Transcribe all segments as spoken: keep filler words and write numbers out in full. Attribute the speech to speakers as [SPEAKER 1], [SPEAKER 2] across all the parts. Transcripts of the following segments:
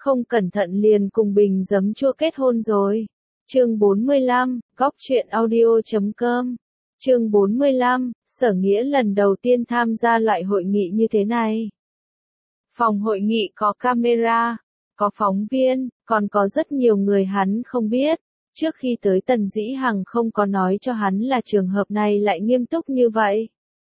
[SPEAKER 1] không cẩn thận liền cùng bình giấm chua kết hôn rồi. Chương bốn mươi lăm, góc truyện audio chấm com. Chương bốn mươi lăm, Sở Nghĩa lần đầu tiên tham gia loại hội nghị như thế này. Phòng hội nghị có camera, có phóng viên, còn có rất nhiều người hắn không biết. Trước khi tới Tần Dĩ Hằng không có nói cho hắn là trường hợp này lại nghiêm túc như vậy.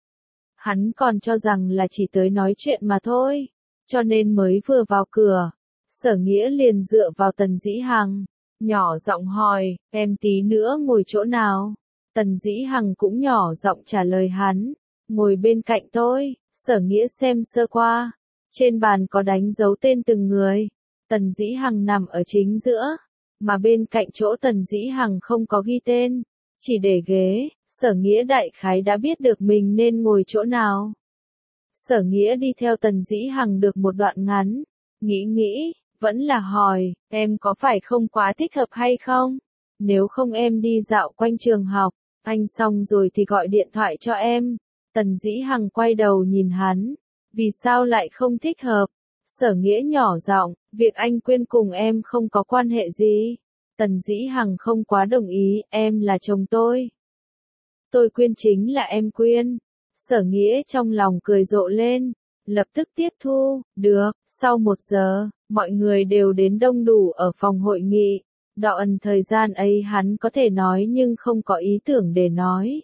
[SPEAKER 1] Hắn còn cho rằng là chỉ tới nói chuyện mà thôi, cho nên mới vừa vào cửa, Sở Nghĩa liền dựa vào Tần Dĩ Hằng, nhỏ giọng hỏi, em tí nữa ngồi chỗ nào? Tần Dĩ Hằng cũng nhỏ giọng trả lời hắn, ngồi bên cạnh tôi. Sở Nghĩa xem sơ qua, trên bàn có đánh dấu tên từng người, Tần Dĩ Hằng nằm ở chính giữa, mà bên cạnh chỗ Tần Dĩ Hằng không có ghi tên, chỉ để ghế. Sở Nghĩa đại khái đã biết được mình nên ngồi chỗ nào. Sở Nghĩa đi theo Tần Dĩ Hằng được một đoạn ngắn, nghĩ nghĩ, vẫn là hỏi, em có phải không quá thích hợp hay không? Nếu không em đi dạo quanh trường học, anh xong rồi thì gọi điện thoại cho em. Tần Dĩ Hằng quay đầu nhìn hắn, vì sao lại không thích hợp? Sở Nghĩa nhỏ giọng, việc anh Quyên cùng em không có quan hệ gì. Tần Dĩ Hằng không quá đồng ý, em là chồng tôi. Tôi Quyên chính là em Quyên. Sở Nghĩa trong lòng cười rộ lên, lập tức tiếp thu, được. Sau một giờ, mọi người đều đến đông đủ ở phòng hội nghị. Đoạn thời gian ấy hắn có thể nói nhưng không có ý tưởng để nói.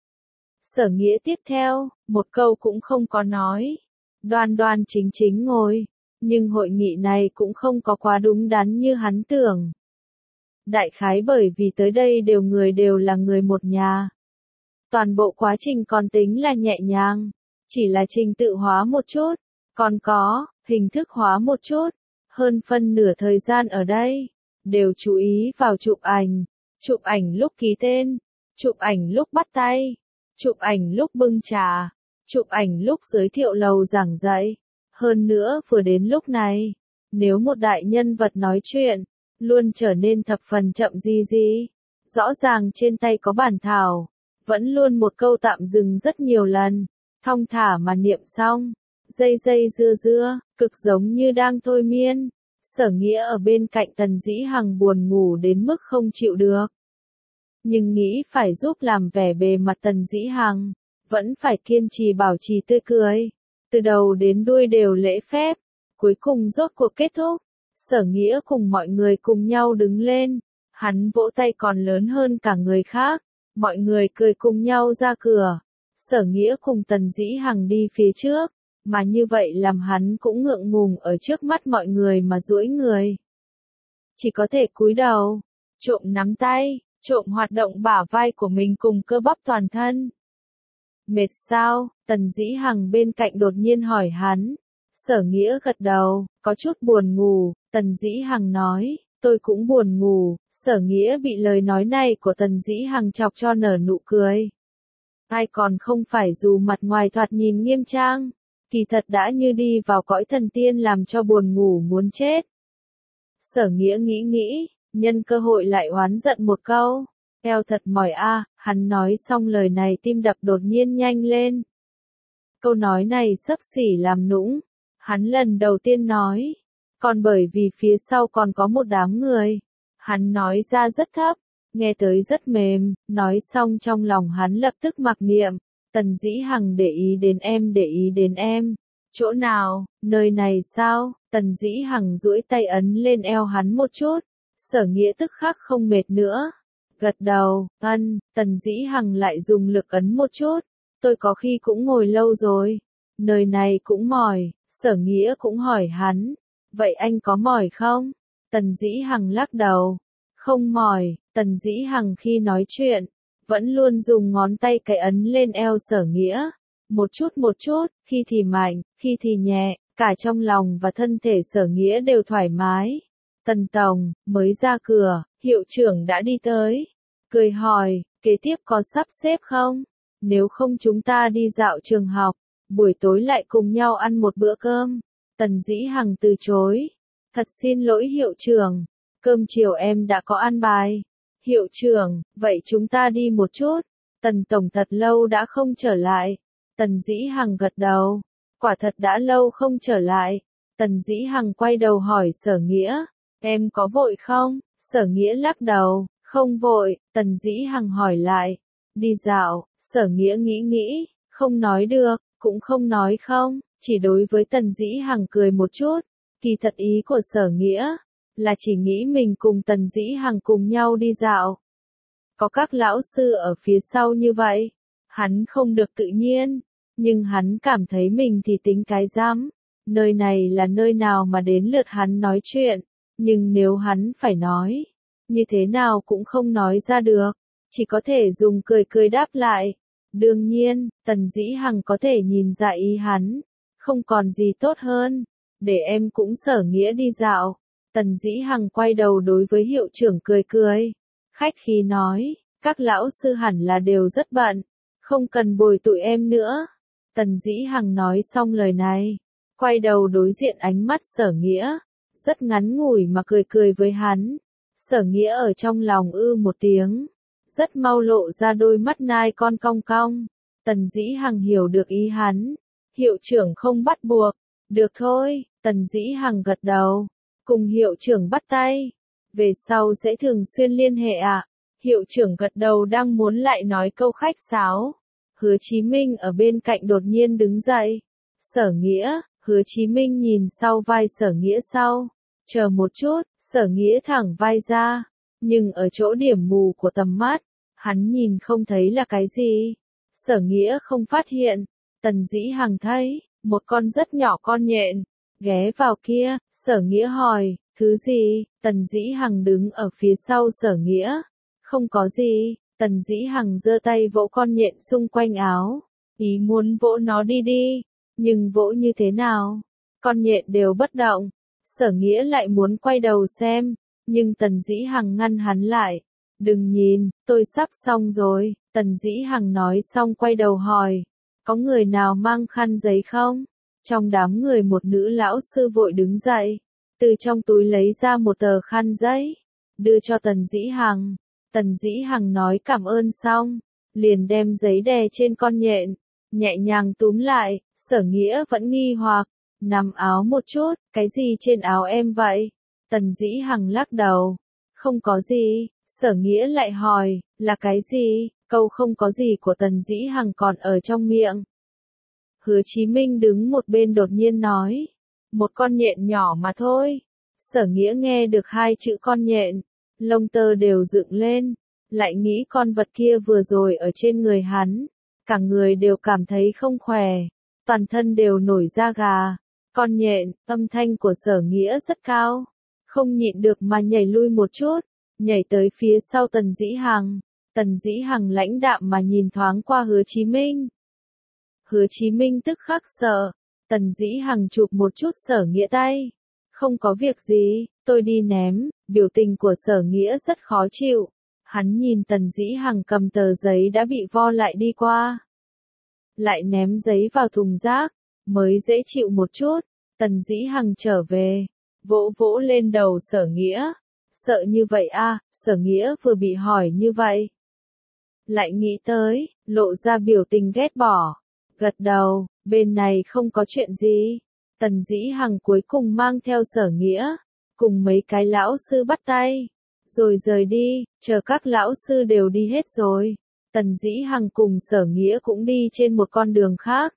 [SPEAKER 1] Sở Nghĩa tiếp theo, một câu cũng không có nói. Đoan đoan chính chính ngồi, nhưng hội nghị này cũng không có quá đúng đắn như hắn tưởng. Đại khái bởi vì tới đây đều người đều là người một nhà. Toàn bộ quá trình còn tính là nhẹ nhàng, chỉ là trình tự hóa một chút, còn có, hình thức hóa một chút. Hơn phân nửa thời gian ở đây, đều chú ý vào chụp ảnh, chụp ảnh lúc ký tên, chụp ảnh lúc bắt tay, chụp ảnh lúc bưng trà, chụp ảnh lúc giới thiệu lầu giảng dạy. Hơn nữa vừa đến lúc này, nếu một đại nhân vật nói chuyện, luôn trở nên thập phần chậm gì gì. Rõ ràng trên tay có bản thảo, vẫn luôn một câu tạm dừng rất nhiều lần, thong thả mà niệm xong, dây dây dưa dưa, cực giống như đang thôi miên. Sở Nghĩa ở bên cạnh Tần Dĩ Hằng buồn ngủ đến mức không chịu được. Nhưng nghĩ phải giúp làm vẻ bề mặt Tần Dĩ Hằng, vẫn phải kiên trì bảo trì tươi cười. Từ đầu đến đuôi đều lễ phép, cuối cùng rốt cuộc kết thúc. Sở Nghĩa cùng mọi người cùng nhau đứng lên, hắn vỗ tay còn lớn hơn cả người khác, mọi người cười cùng nhau ra cửa. Sở Nghĩa cùng Tần Dĩ Hằng đi phía trước, mà như vậy làm hắn cũng ngượng ngùng ở trước mắt mọi người mà duỗi người. Chỉ có thể cúi đầu, trộm nắm tay, trộm hoạt động bả vai của mình cùng cơ bắp toàn thân. Mệt sao? Tần Dĩ Hằng bên cạnh đột nhiên hỏi hắn. Sở Nghĩa gật đầu, có chút buồn ngủ. Tần Dĩ Hằng nói, tôi cũng buồn ngủ. Sở Nghĩa bị lời nói này của Tần Dĩ Hằng chọc cho nở nụ cười. Ai còn không phải dù mặt ngoài thoạt nhìn nghiêm trang, kỳ thật đã như đi vào cõi thần tiên làm cho buồn ngủ muốn chết. Sở Nghĩa nghĩ nghĩ, nhân cơ hội lại oán giận một câu. Eo thật mỏi a. Hắn nói xong lời này tim đập đột nhiên nhanh lên. Câu nói này xấp xỉ làm nũng. Hắn lần đầu tiên nói. Còn bởi vì phía sau còn có một đám người. Hắn nói ra rất thấp, nghe tới rất mềm, nói xong trong lòng hắn lập tức mặc niệm. Tần Dĩ Hằng để ý đến em để ý đến em. Chỗ nào, nơi này sao? Tần Dĩ Hằng duỗi tay ấn lên eo hắn một chút. Sở Nghĩa tức khắc không mệt nữa. Gật đầu, ân. Tần Dĩ Hằng lại dùng lực ấn một chút. Tôi có khi cũng ngồi lâu rồi. Nơi này cũng mỏi. Sở Nghĩa cũng hỏi hắn. Vậy anh có mỏi không? Tần Dĩ Hằng lắc đầu. Không mỏi. Tần Dĩ Hằng khi nói chuyện, vẫn luôn dùng ngón tay cái ấn lên eo Sở Nghĩa. Một chút một chút, khi thì mạnh, khi thì nhẹ, cả trong lòng và thân thể Sở Nghĩa đều thoải mái. Tần Tổng, mới ra cửa, hiệu trưởng đã đi tới. Cười hỏi, kế tiếp có sắp xếp không? Nếu không chúng ta đi dạo trường học, buổi tối lại cùng nhau ăn một bữa cơm. Tần Dĩ Hằng từ chối. Thật xin lỗi hiệu trưởng, cơm chiều em đã có ăn bài. Hiệu trưởng, vậy chúng ta đi một chút. Tần Tổng thật lâu đã không trở lại. Tần Dĩ Hằng gật đầu. Quả thật đã lâu không trở lại. Tần Dĩ Hằng quay đầu hỏi Sở Nghĩa, em có vội không? Sở Nghĩa lắc đầu, không vội. Tần Dĩ Hằng hỏi lại, đi dạo. Sở Nghĩa nghĩ nghĩ, không nói được, cũng không nói không, chỉ đối với Tần Dĩ Hằng cười một chút. Kỳ thật ý của Sở Nghĩa là chỉ nghĩ mình cùng Tần Dĩ Hằng cùng nhau đi dạo. Có các lão sư ở phía sau như vậy, hắn không được tự nhiên, nhưng hắn cảm thấy mình thì tính cái dám. Nơi này là nơi nào mà đến lượt hắn nói chuyện, nhưng nếu hắn phải nói, như thế nào cũng không nói ra được, chỉ có thể dùng cười cười đáp lại. Đương nhiên, Tần Dĩ Hằng có thể nhìn ra ý hắn, không còn gì tốt hơn, để em cũng Sở Nghĩa đi dạo. Tần Dĩ Hằng quay đầu đối với hiệu trưởng cười cười, khách khí nói, các lão sư hẳn là đều rất bận, không cần bồi tụi em nữa. Tần Dĩ Hằng nói xong lời này, quay đầu đối diện ánh mắt Sở Nghĩa, rất ngắn ngủi mà cười cười với hắn. Sở Nghĩa ở trong lòng ư một tiếng, rất mau lộ ra đôi mắt nai con cong cong. Tần Dĩ Hằng hiểu được ý hắn, hiệu trưởng không bắt buộc, được thôi. Tần Dĩ Hằng gật đầu, cùng hiệu trưởng bắt tay, về sau sẽ thường xuyên liên hệ ạ. À? Hiệu trưởng gật đầu đang muốn lại nói câu khách sáo, Hứa Chí Minh ở bên cạnh đột nhiên đứng dậy. Sở Nghĩa. Hứa Chí Minh nhìn sau vai Sở Nghĩa sau, chờ một chút. Sở Nghĩa thẳng vai ra, nhưng ở chỗ điểm mù của tầm mắt, hắn nhìn không thấy là cái gì. Sở Nghĩa không phát hiện. Tần Dĩ Hằng thấy một con rất nhỏ con nhện ghé vào kia. Sở Nghĩa hỏi, thứ gì? Tần Dĩ Hằng đứng ở phía sau Sở Nghĩa, không có gì. Tần Dĩ Hằng giơ tay vỗ con nhện xung quanh áo, ý muốn vỗ nó đi đi, nhưng vỗ như thế nào, con nhện đều bất động. Sở Nghĩa lại muốn quay đầu xem, nhưng Tần Dĩ Hằng ngăn hắn lại. Đừng nhìn, tôi sắp xong rồi. Tần Dĩ Hằng nói xong quay đầu hỏi, có người nào mang khăn giấy không? Trong đám người một nữ lão sư vội đứng dậy, từ trong túi lấy ra một tờ khăn giấy, đưa cho Tần Dĩ Hằng. Tần Dĩ Hằng nói cảm ơn xong, liền đem giấy đè trên con nhện, nhẹ nhàng túm lại. Sở Nghĩa vẫn nghi hoặc, nắm áo một chút, cái gì trên áo em vậy? Tần Dĩ Hằng lắc đầu, không có gì. Sở Nghĩa lại hỏi, là cái gì? Câu không có gì của Tần Dĩ Hằng còn ở trong miệng. Hứa Chí Minh đứng một bên đột nhiên nói, một con nhện nhỏ mà thôi. Sở Nghĩa nghe được hai chữ con nhện, lông tơ đều dựng lên, lại nghĩ con vật kia vừa rồi ở trên người hắn, cả người đều cảm thấy không khỏe, toàn thân đều nổi da gà. Con nhện, âm thanh của Sở Nghĩa rất cao, không nhịn được mà nhảy lui một chút, nhảy tới phía sau Tần Dĩ Hằng. Tần Dĩ Hằng lãnh đạm mà nhìn thoáng qua Hứa Chí Minh. Hứa Chí Minh tức khắc sợ. Tần Dĩ Hằng chụp một chút Sở Nghĩa tay, không có việc gì, tôi đi ném. Biểu tình của Sở Nghĩa rất khó chịu, hắn nhìn Tần Dĩ Hằng cầm tờ giấy đã bị vo lại đi qua, lại ném giấy vào thùng rác, mới dễ chịu một chút. Tần Dĩ Hằng trở về, vỗ vỗ lên đầu Sở Nghĩa. Sợ như vậy à? Sở Nghĩa vừa bị hỏi như vậy, lại nghĩ tới, lộ ra biểu tình ghét bỏ, gật đầu, bên này không có chuyện gì. Tần Dĩ Hằng cuối cùng mang theo Sở Nghĩa, cùng mấy cái lão sư bắt tay, rồi rời đi. Chờ các lão sư đều đi hết rồi, Tần Dĩ Hằng cùng Sở Nghĩa cũng đi trên một con đường khác.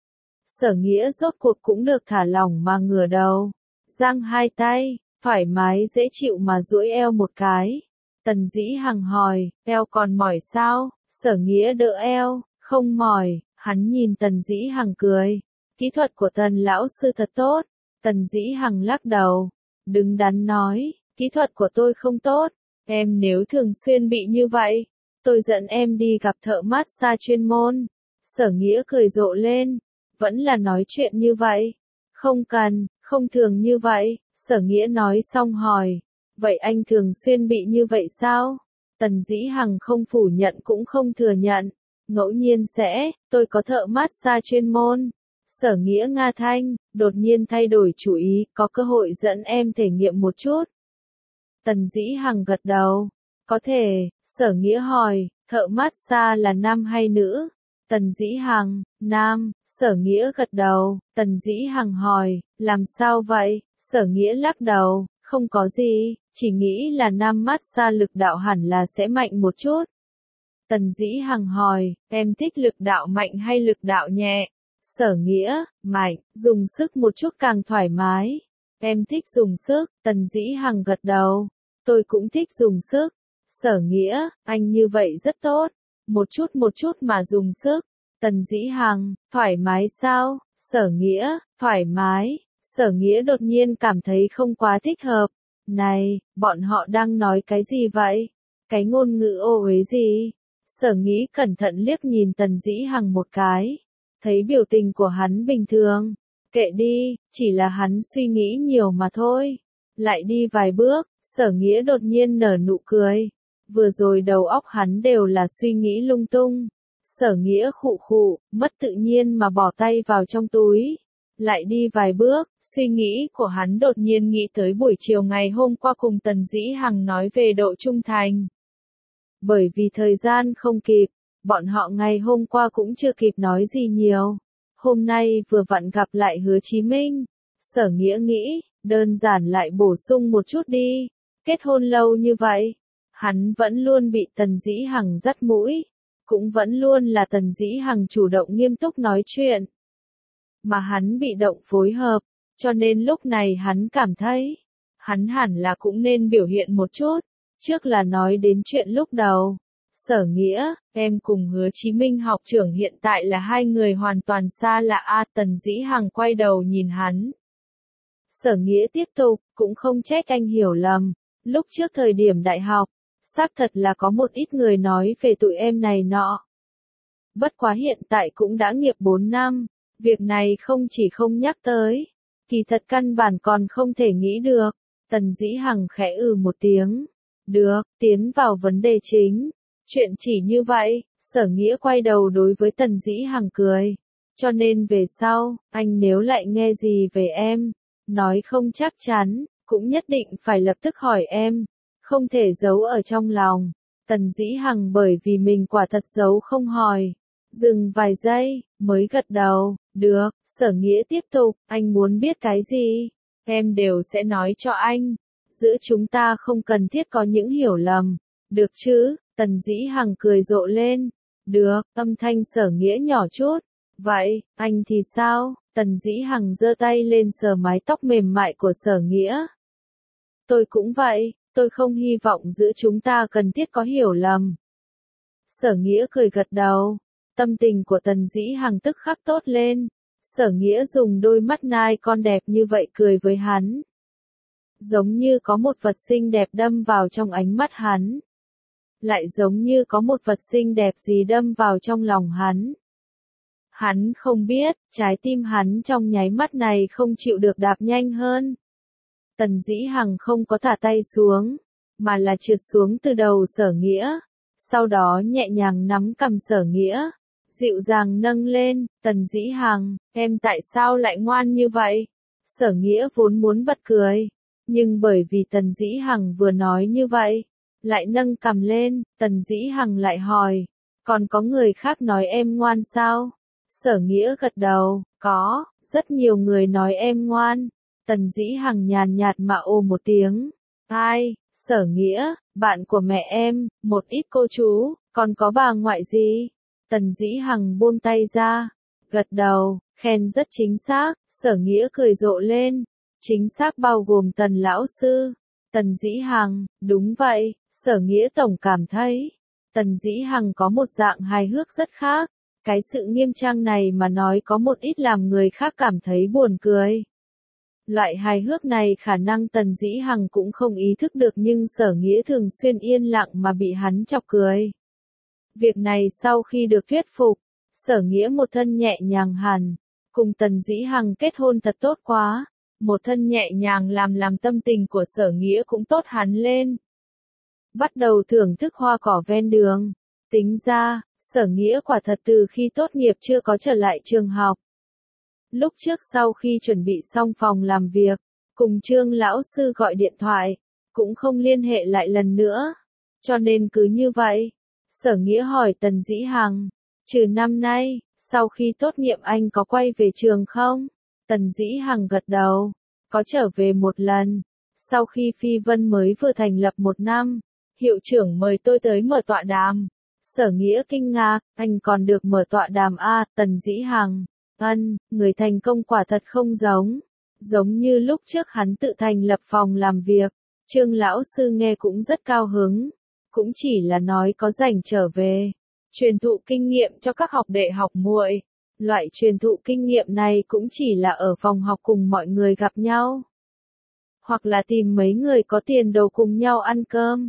[SPEAKER 1] Sở Nghĩa rốt cuộc cũng được thả lỏng mà ngửa đầu, giang hai tay, thoải mái dễ chịu mà duỗi eo một cái. Tần Dĩ Hằng hỏi, eo còn mỏi sao? Sở Nghĩa đỡ eo, không mỏi. Hắn nhìn Tần Dĩ Hằng cười, kỹ thuật của Tần lão sư thật tốt. Tần Dĩ Hằng lắc đầu, đứng đắn nói, kỹ thuật của tôi không tốt, em nếu thường xuyên bị như vậy, tôi dẫn em đi gặp thợ massage chuyên môn. Sở Nghĩa cười rộ lên, vẫn là nói chuyện như vậy. Không cần, không thường như vậy. Sở Nghĩa nói xong hỏi, vậy anh thường xuyên bị như vậy sao? Tần Dĩ Hằng không phủ nhận cũng không thừa nhận, ngẫu nhiên sẽ, tôi có thợ massage chuyên môn. Sở Nghĩa nga thanh, đột nhiên thay đổi chủ ý, có cơ hội dẫn em thể nghiệm một chút. Tần Dĩ Hằng gật đầu, có thể. Sở Nghĩa hỏi, thợ massage là nam hay nữ? Tần Dĩ Hằng, Nam, Sở Nghĩa gật đầu, Tần Dĩ Hằng hỏi, làm sao vậy? Sở Nghĩa lắc đầu, không có gì, chỉ nghĩ là Nam mát xa lực đạo hẳn là sẽ mạnh một chút. Tần Dĩ Hằng hỏi, em thích lực đạo mạnh hay lực đạo nhẹ? Sở Nghĩa, mạnh, dùng sức một chút càng thoải mái. Em thích dùng sức, Tần Dĩ Hằng gật đầu. Tôi cũng thích dùng sức. Sở Nghĩa, anh như vậy rất tốt. Một chút một chút mà dùng sức. Tần Dĩ Hằng, thoải mái sao? Sở Nghĩa, thoải mái. Sở Nghĩa đột nhiên cảm thấy không quá thích hợp. Này, bọn họ đang nói cái gì vậy? Cái ngôn ngữ ô uế gì? Sở Nghĩ cẩn thận liếc nhìn Tần Dĩ Hằng một cái. Thấy biểu tình của hắn bình thường. Kệ đi, chỉ là hắn suy nghĩ nhiều mà thôi. Lại đi vài bước, Sở Nghĩa đột nhiên nở nụ cười. Vừa rồi đầu óc hắn đều là suy nghĩ lung tung. Sở Nghĩa khụ khụ, mất tự nhiên mà bỏ tay vào trong túi. Lại đi vài bước, suy nghĩ của hắn đột nhiên nghĩ tới buổi chiều ngày hôm qua cùng Tần Dĩ Hằng nói về độ trung thành. Bởi vì thời gian không kịp, bọn họ ngày hôm qua cũng chưa kịp nói gì nhiều. Hôm nay vừa vặn gặp lại Hứa Chí Minh. Sở Nghĩa nghĩ, đơn giản lại bổ sung một chút đi. Kết hôn lâu như vậy, hắn vẫn luôn bị Tần Dĩ Hằng dắt mũi. Cũng vẫn luôn là Tần Dĩ Hằng chủ động nghiêm túc nói chuyện. Mà hắn bị động phối hợp, cho nên lúc này hắn cảm thấy, hắn hẳn là cũng nên biểu hiện một chút. Trước là nói đến chuyện lúc đầu. Sở Nghĩa, em cùng Hứa Chí Minh học trưởng hiện tại là hai người hoàn toàn xa lạ. A Tần Dĩ Hằng quay đầu nhìn hắn. Sở Nghĩa tiếp tục, cũng không trách anh hiểu lầm. Lúc trước thời điểm đại học, xác thật là có một ít người nói về tụi em này nọ. Bất quá hiện tại cũng đã nghiệp bốn năm, việc này không chỉ không nhắc tới, kỳ thật căn bản còn không thể nghĩ được. Tần Dĩ Hằng khẽ ừ một tiếng. Được, tiến vào vấn đề chính. Chuyện chỉ như vậy, Sở Nghĩa quay đầu đối với Tần Dĩ Hằng cười. Cho nên về sau, anh nếu lại nghe gì về em, nói không chắc chắn, cũng nhất định phải lập tức hỏi em. Không thể giấu ở trong lòng. Tần Dĩ Hằng bởi vì mình quả thật giấu không hỏi. Dừng vài giây, mới gật đầu. Được, Sở Nghĩa tiếp tục, anh muốn biết cái gì? Em đều sẽ nói cho anh. Giữa chúng ta không cần thiết có những hiểu lầm. Được chứ? Tần Dĩ Hằng cười rộ lên. Được, âm thanh Sở Nghĩa nhỏ chút. Vậy, anh thì sao? Tần Dĩ Hằng giơ tay lên sờ mái tóc mềm mại của Sở Nghĩa. Tôi cũng vậy, tôi không hy vọng giữa chúng ta cần thiết có hiểu lầm. Sở Nghĩa cười gật đầu. Tâm tình của Tần Dĩ Hằng tức khắc tốt lên. Sở Nghĩa dùng đôi mắt nai con đẹp như vậy cười với hắn. Giống như có một vật xinh đẹp đâm vào trong ánh mắt hắn. Lại giống như có một vật xinh đẹp gì đâm vào trong lòng hắn. Hắn không biết, trái tim hắn trong nháy mắt này không chịu được đạp nhanh hơn. Tần Dĩ Hằng không có thả tay xuống, mà là trượt xuống từ đầu Sở Nghĩa. Sau đó nhẹ nhàng nắm cằm Sở Nghĩa, dịu dàng nâng lên. Tần Dĩ Hằng, em tại sao lại ngoan như vậy? Sở Nghĩa vốn muốn bật cười, nhưng bởi vì Tần Dĩ Hằng vừa nói như vậy, lại nâng cằm lên. Tần Dĩ Hằng lại hỏi, còn có người khác nói em ngoan sao? Sở Nghĩa gật đầu, có, rất nhiều người nói em ngoan. Tần Dĩ Hằng nhàn nhạt mà ồ một tiếng. Ai? Sở Nghĩa, bạn của mẹ em, một ít cô chú, còn có bà ngoại gì? Tần Dĩ Hằng buông tay ra, gật đầu, khen rất chính xác. Sở Nghĩa cười rộ lên. Chính xác bao gồm Tần lão sư. Tần Dĩ Hằng, đúng vậy. Sở Nghĩa tổng cảm thấy, Tần Dĩ Hằng có một dạng hài hước rất khác. Cái sự nghiêm trang này mà nói có một ít làm người khác cảm thấy buồn cười. Loại hài hước này khả năng Tần Dĩ Hằng cũng không ý thức được, nhưng Sở Nghĩa thường xuyên yên lặng mà bị hắn chọc cười. Việc này sau khi được thuyết phục, Sở Nghĩa một thân nhẹ nhàng hẳn. Cùng Tần Dĩ Hằng kết hôn thật tốt quá. Một thân nhẹ nhàng làm làm tâm tình của Sở Nghĩa cũng tốt hẳn lên. Bắt đầu thưởng thức hoa cỏ ven đường. Tính ra, Sở Nghĩa quả thật từ khi tốt nghiệp chưa có trở lại trường học. Lúc trước sau khi chuẩn bị xong phòng làm việc, cùng Trương lão sư gọi điện thoại, cũng không liên hệ lại lần nữa. Cho nên cứ như vậy, Sở Nghĩa hỏi Tần Dĩ Hằng, Trừ năm nay, sau khi tốt nghiệp anh có quay về trường không? Tần Dĩ Hằng gật đầu, có trở về một lần. Sau khi Phi Vân mới vừa thành lập một năm, hiệu trưởng mời tôi tới mở tọa đàm. Sở Nghĩa kinh ngạc, anh còn được mở tọa đàm à? Tần Dĩ Hằng, ân, người thành công quả thật không giống. Giống như lúc trước hắn tự thành lập phòng làm việc, Trương lão sư nghe cũng rất cao hứng, cũng chỉ là nói có rảnh trở về, truyền thụ kinh nghiệm cho các học đệ học muội. Loại truyền thụ kinh nghiệm này cũng chỉ là ở phòng học cùng mọi người gặp nhau, hoặc là tìm mấy người có tiền đồ cùng nhau ăn cơm.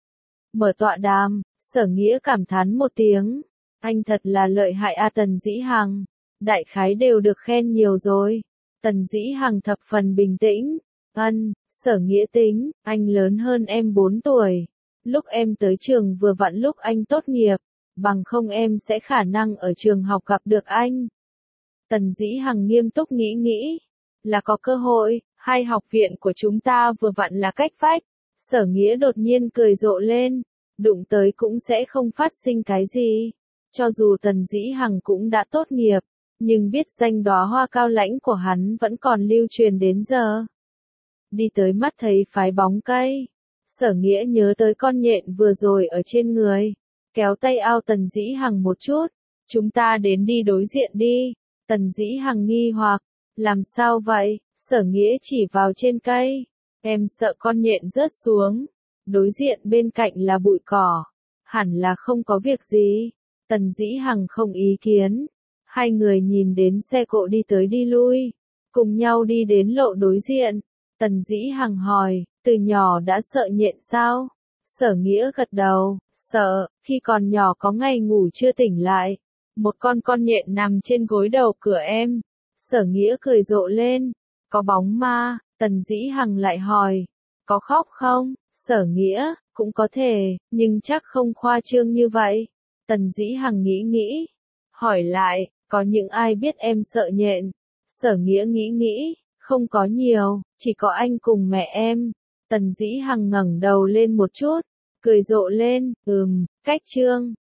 [SPEAKER 1] Mở tọa đàm, Sở Nghĩa cảm thán một tiếng, anh thật là lợi hại a. Tần Dĩ Hằng, đại khái đều được khen nhiều rồi. Tần Dĩ Hằng thập phần bình tĩnh, ân, Sở Nghĩa tính, anh lớn hơn em bốn tuổi. Lúc em tới trường vừa vặn lúc anh tốt nghiệp, bằng không em sẽ khả năng ở trường học gặp được anh. Tần Dĩ Hằng nghiêm túc nghĩ nghĩ, là có cơ hội, hai học viện của chúng ta vừa vặn là cách vách. Sở Nghĩa đột nhiên cười rộ lên, đụng tới cũng sẽ không phát sinh cái gì. Cho dù Tần Dĩ Hằng cũng đã tốt nghiệp, nhưng biết danh đóa hoa cao lãnh của hắn vẫn còn lưu truyền đến giờ. Đi tới mắt thấy phái bóng cây, Sở Nghĩa nhớ tới con nhện vừa rồi ở trên người, kéo tay ao Tần Dĩ Hằng một chút, chúng ta đến đi đối diện đi. Tần Dĩ Hằng nghi hoặc, làm sao vậy? Sở Nghĩa chỉ vào trên cây, em sợ con nhện rớt xuống, đối diện bên cạnh là bụi cỏ, hẳn là không có việc gì. Tần Dĩ Hằng không ý kiến, hai người nhìn đến xe cộ đi tới đi lui, cùng nhau đi đến lộ đối diện. Tần Dĩ Hằng hỏi, từ nhỏ đã sợ nhện sao? Sở Nghĩa gật đầu, sợ, khi còn nhỏ có ngày ngủ chưa tỉnh lại, một con con nhện nằm trên gối đầu cửa em. Sở Nghĩa cười rộ lên, có bóng ma. Tần Dĩ Hằng lại hỏi, có khóc không? Sở Nghĩa, cũng có thể, nhưng chắc không khoa trương như vậy. Tần Dĩ Hằng nghĩ nghĩ, hỏi lại, có những ai biết em sợ nhện? Sở Nghĩa nghĩ nghĩ, không có nhiều, chỉ có anh cùng mẹ em. Tần Dĩ Hằng ngẩng đầu lên một chút, cười rộ lên, ừm, cách Trương